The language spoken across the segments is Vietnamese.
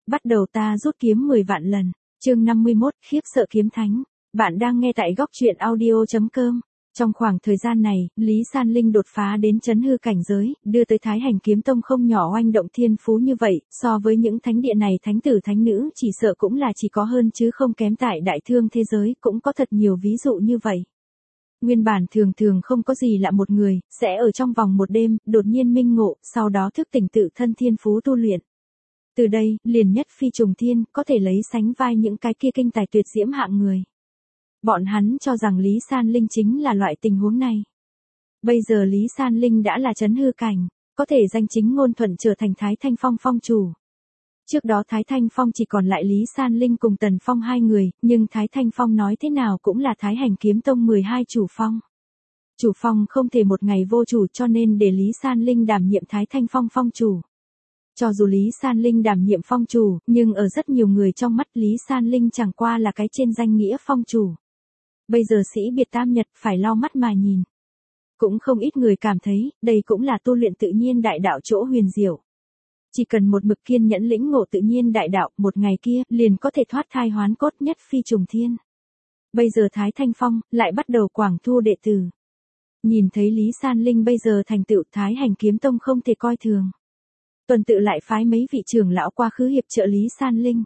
bắt đầu ta rút kiếm 10 vạn lần. Chương 51, khiếp sợ kiếm thánh. Bạn đang nghe tại góc truyện audio.com. Trong khoảng thời gian này, Lý San Linh đột phá đến chấn hư cảnh giới, đưa tới Thái Hành Kiếm Tông không nhỏ oanh động thiên phú như vậy, so với những thánh địa này thánh tử thánh nữ chỉ sợ cũng là chỉ có hơn chứ không kém tại đại thương thế giới, cũng có thật nhiều ví dụ như vậy. Nguyên bản thường thường không có gì lạ một người, sẽ ở trong vòng một đêm, đột nhiên minh ngộ, sau đó thức tỉnh tự thân thiên phú tu luyện. Từ đây, liền nhất phi trùng thiên, có thể lấy sánh vai những cái kia kinh tài tuyệt diễm hạng người. Bọn hắn cho rằng Lý San Linh chính là loại tình huống này. Bây giờ Lý San Linh đã là chấn hư cảnh, có thể danh chính ngôn thuận trở thành Thái Thanh Phong phong chủ. Trước đó Thái Thanh Phong chỉ còn lại Lý San Linh cùng Tần Phong hai người, nhưng Thái Thanh Phong nói thế nào cũng là Thái Hành Kiếm Tông 12 chủ phong. Chủ phong không thể một ngày vô chủ, cho nên để Lý San Linh đảm nhiệm Thái Thanh Phong phong chủ. Cho dù Lý San Linh đảm nhiệm phong chủ, nhưng ở rất nhiều người trong mắt Lý San Linh chẳng qua là cái trên danh nghĩa phong chủ. Bây giờ sĩ biệt tam nhật phải lau mắt mà nhìn. Cũng không ít người cảm thấy, đây cũng là tu luyện tự nhiên đại đạo chỗ huyền diệu. Chỉ cần một mực kiên nhẫn lĩnh ngộ tự nhiên đại đạo, một ngày kia, liền có thể thoát thai hoán cốt nhất phi trùng thiên. Bây giờ Thái Thanh Phong, lại bắt đầu quảng thu đệ tử. Nhìn thấy Lý San Linh bây giờ thành tựu Thái Hành Kiếm Tông không thể coi thường. Tuần tự lại phái mấy vị trưởng lão qua khứ hiệp trợ Lý San Linh.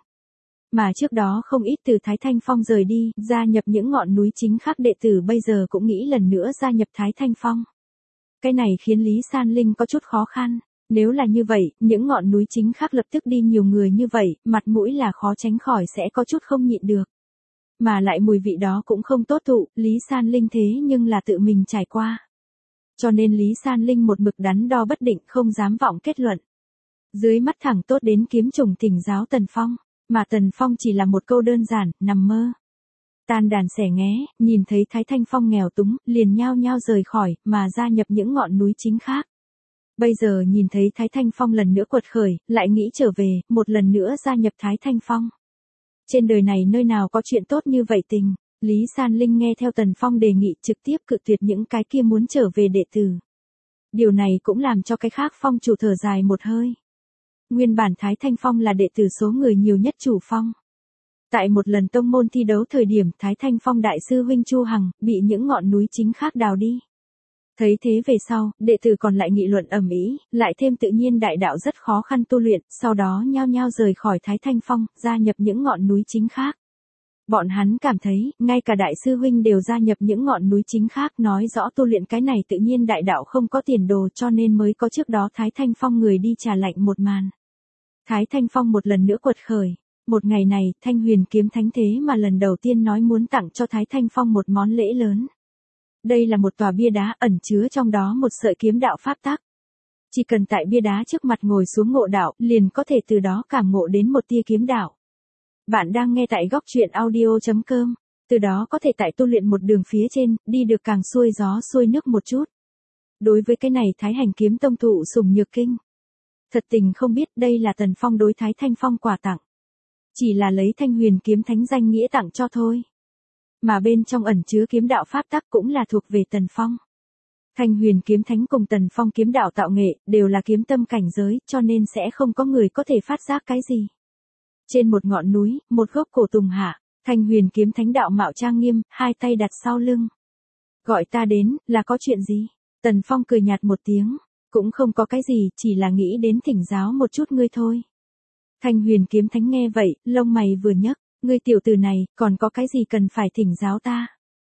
Mà trước đó không ít từ Thái Thanh Phong rời đi, gia nhập những ngọn núi chính khác đệ tử bây giờ cũng nghĩ lần nữa gia nhập Thái Thanh Phong. Cái này khiến Lý San Linh có chút khó khăn. Nếu là như vậy, những ngọn núi chính khác lập tức đi nhiều người như vậy, mặt mũi là khó tránh khỏi sẽ có chút không nhịn được. Mà lại mùi vị đó cũng không tốt thụ, Lý San Linh thế nhưng là tự mình trải qua. Cho nên Lý San Linh một mực đắn đo bất định, không dám vọng kết luận. Dưới mắt thẳng tốt đến kiếm trùng thỉnh giáo Tần Phong, mà Tần Phong chỉ là một câu đơn giản, nằm mơ. Tan đàn xẻ nghé, nhìn thấy Thái Thanh Phong nghèo túng, liền nhao nhao rời khỏi, mà gia nhập những ngọn núi chính khác. Bây giờ nhìn thấy Thái Thanh Phong lần nữa quật khởi, lại nghĩ trở về, một lần nữa gia nhập Thái Thanh Phong. Trên đời này nơi nào có chuyện tốt như vậy tình, Lý San Linh nghe theo Tần Phong đề nghị trực tiếp cự tuyệt những cái kia muốn trở về đệ tử. Điều này cũng làm cho cái khác phong chủ thở dài một hơi. Nguyên bản Thái Thanh Phong là đệ tử số người nhiều nhất chủ phong. Tại một lần tông môn thi đấu thời điểm Thái Thanh Phong đại sư huynh Chu Hằng, bị những ngọn núi chính khác đào đi. Thấy thế về sau, đệ tử còn lại nghị luận ầm ĩ, lại thêm tự nhiên đại đạo rất khó khăn tu luyện, sau đó nhao nhao rời khỏi Thái Thanh Phong, gia nhập những ngọn núi chính khác. Bọn hắn cảm thấy, ngay cả đại sư huynh đều gia nhập những ngọn núi chính khác, nói rõ tu luyện cái này tự nhiên đại đạo không có tiền đồ, cho nên mới có trước đó Thái Thanh Phong người đi trả lạnh một màn. Thái Thanh Phong một lần nữa quật khởi. Một ngày này, Thanh Huyền Kiếm Thánh thế mà lần đầu tiên nói muốn tặng cho Thái Thanh Phong một món lễ lớn. Đây là một tòa bia đá ẩn chứa trong đó một sợi kiếm đạo pháp tắc. Chỉ cần tại bia đá trước mặt ngồi xuống ngộ đạo, liền có thể từ đó cảm ngộ đến một tia kiếm đạo. Bạn đang nghe tại góc truyện audio.com, từ đó có thể tại tu luyện một đường phía trên, đi được càng xuôi gió xuôi nước một chút. Đối với cái này Thái Hành Kiếm Tông thụ sủng nhược kinh. Thật tình không biết đây là Tần Phong đối Thái Thanh Phong quà tặng. Chỉ là lấy Thanh Huyền Kiếm Thánh danh nghĩa tặng cho thôi. Mà bên trong ẩn chứa kiếm đạo pháp tắc cũng là thuộc về Tần Phong. Thanh Huyền Kiếm Thánh cùng Tần Phong kiếm đạo tạo nghệ, đều là kiếm tâm cảnh giới, cho nên sẽ không có người có thể phát giác cái gì. Trên một ngọn núi, một gốc cổ tùng hạ, Thanh Huyền Kiếm Thánh đạo mạo trang nghiêm, hai tay đặt sau lưng. Gọi ta đến, là có chuyện gì? Tần Phong cười nhạt một tiếng, cũng không có cái gì, chỉ là nghĩ đến thỉnh giáo một chút ngươi thôi. Thanh Huyền Kiếm Thánh nghe vậy, lông mày vừa nhấc. Ngươi tiểu tử này, còn có cái gì cần phải thỉnh giáo ta?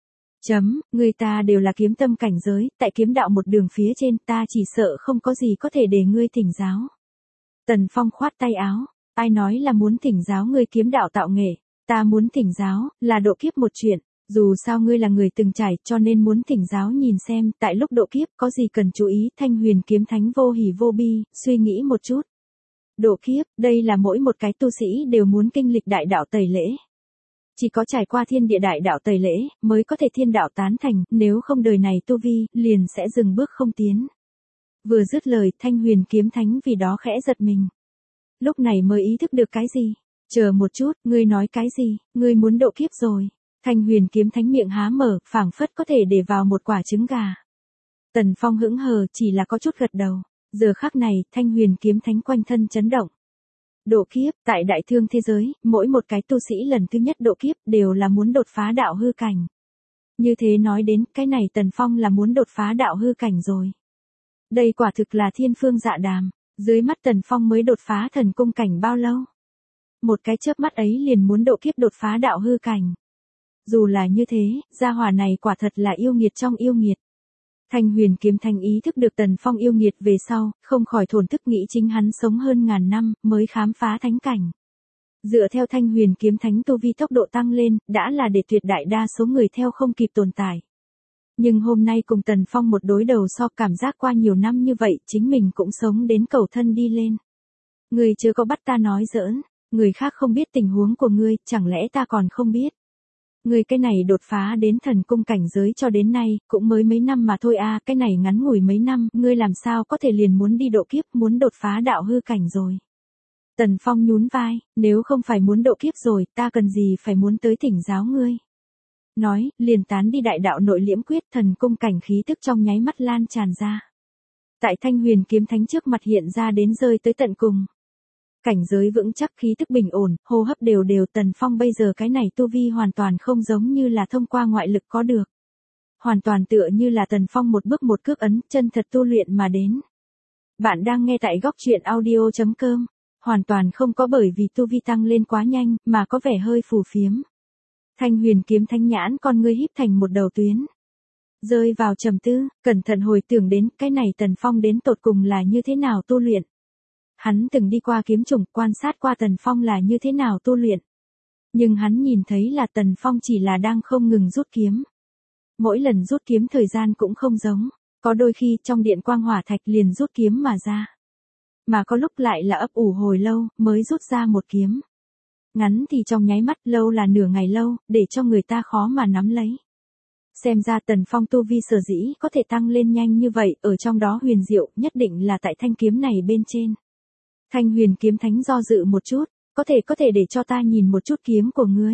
Ngươi ta đều là kiếm tâm cảnh giới, tại kiếm đạo một đường phía trên, ta chỉ sợ không có gì có thể để ngươi thỉnh giáo. Tần Phong khoát tay áo, ai nói là muốn thỉnh giáo ngươi kiếm đạo tạo nghệ, ta muốn thỉnh giáo, là độ kiếp một chuyện, dù sao ngươi là người từng trải, cho nên muốn thỉnh giáo nhìn xem, tại lúc độ kiếp có gì cần chú ý. Thanh Huyền Kiếm Thánh vô hỉ vô bi, suy nghĩ một chút. Độ kiếp, đây là mỗi một cái tu sĩ đều muốn kinh lịch đại đạo tẩy lễ. Chỉ có trải qua thiên địa đại đạo tẩy lễ, mới có thể thiên đạo tán thành, nếu không đời này tu vi, liền sẽ dừng bước không tiến. Vừa dứt lời, Thanh Huyền Kiếm Thánh vì đó khẽ giật mình. Lúc này mới ý thức được cái gì? Chờ một chút, ngươi nói cái gì? Ngươi muốn độ kiếp rồi. Thanh Huyền Kiếm Thánh miệng há mở, phảng phất có thể để vào một quả trứng gà. Tần Phong hững hờ, chỉ là có chút gật đầu. Giờ khắc này, Thanh Huyền Kiếm Thánh quanh thân chấn động. Độ kiếp, tại đại thương thế giới, mỗi một cái tu sĩ lần thứ nhất độ kiếp đều là muốn đột phá đạo hư cảnh. Như thế nói đến, cái này Tần Phong là muốn đột phá đạo hư cảnh rồi. Đây quả thực là thiên phương dạ đàm, dưới mắt Tần Phong mới đột phá thần cung cảnh bao lâu? Một cái chớp mắt ấy liền muốn độ kiếp đột phá đạo hư cảnh. Dù là như thế, gia hỏa này quả thật là yêu nghiệt trong yêu nghiệt. Thanh Huyền Kiếm Thánh ý thức được Tần Phong yêu nghiệt về sau, không khỏi thổn thức nghĩ chính hắn sống hơn ngàn năm, mới khám phá thánh cảnh. Dựa theo Thanh Huyền Kiếm Thánh tu vi tốc độ tăng lên, đã là để tuyệt đại đa số người theo không kịp tồn tại. Nhưng hôm nay cùng Tần Phong một đối đầu so, cảm giác qua nhiều năm như vậy, chính mình cũng sống đến cầu thân đi lên. Người chưa có bắt ta nói giỡn, người khác không biết tình huống của ngươi, chẳng lẽ ta còn không biết. Người cái này đột phá đến thần cung cảnh giới cho đến nay, cũng mới mấy năm mà thôi à, cái này ngắn ngủi mấy năm, ngươi làm sao có thể liền muốn đi độ kiếp, muốn đột phá đạo hư cảnh rồi. Tần Phong nhún vai, nếu không phải muốn độ kiếp rồi, ta cần gì phải muốn tới thỉnh giáo ngươi. Nói, liền tán đi đại đạo nội liễm quyết, thần cung cảnh khí tức trong nháy mắt lan tràn ra. Tại Thanh Huyền Kiếm Thánh trước mặt hiện ra đến rơi tới tận cùng. Cảnh giới vững chắc, khí tức bình ổn, hô hấp đều đều. Tần Phong bây giờ cái này tu vi hoàn toàn không giống như là thông qua ngoại lực có được. Hoàn toàn tựa như là Tần Phong một bước một cước ấn, chân thật tu luyện mà đến. Bạn đang nghe tại góc truyện audio.com. Hoàn toàn không có bởi vì tu vi tăng lên quá nhanh, mà có vẻ hơi phù phiếm. Thanh Huyền Kiếm Thánh nhãn con ngươi híp thành một đầu tuyến. Rơi vào trầm tư, cẩn thận hồi tưởng đến cái này Tần Phong đến tột cùng là như thế nào tu luyện. Hắn từng đi qua kiếm chủng, quan sát qua Tần Phong là như thế nào tu luyện. Nhưng hắn nhìn thấy là Tần Phong chỉ là đang không ngừng rút kiếm. Mỗi lần rút kiếm thời gian cũng không giống, có đôi khi trong điện quang hỏa thạch liền rút kiếm mà ra. Mà có lúc lại là ấp ủ hồi lâu, mới rút ra một kiếm. Ngắn thì trong nháy mắt, lâu là nửa ngày lâu, để cho người ta khó mà nắm lấy. Xem ra Tần Phong tu vi sở dĩ có thể tăng lên nhanh như vậy, ở trong đó huyền diệu, nhất định là tại thanh kiếm này bên trên. Thanh Huyền Kiếm Thánh do dự một chút, có thể để cho ta nhìn một chút kiếm của ngươi.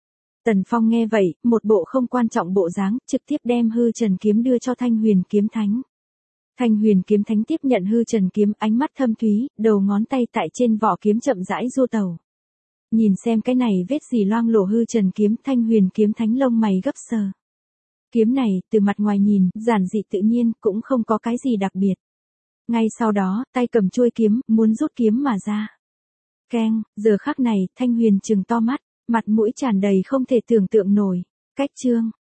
Tần Phong nghe vậy, một bộ không quan trọng bộ dáng, trực tiếp đem hư trần kiếm đưa cho Thanh Huyền Kiếm Thánh. Thanh Huyền Kiếm Thánh tiếp nhận hư trần kiếm, ánh mắt thâm thúy, đầu ngón tay tại trên vỏ kiếm chậm rãi du tẩu. Nhìn xem cái này vết gì loang lổ hư trần kiếm, Thanh Huyền Kiếm Thánh lông mày gấp sờ. Kiếm này, từ mặt ngoài nhìn, giản dị tự nhiên, cũng không có cái gì đặc biệt. Ngay sau đó, tay cầm chuôi kiếm, muốn rút kiếm mà ra. Keng, giờ khắc này, Thanh Huyền trừng to mắt, mặt mũi tràn đầy không thể tưởng tượng nổi. Cách chương.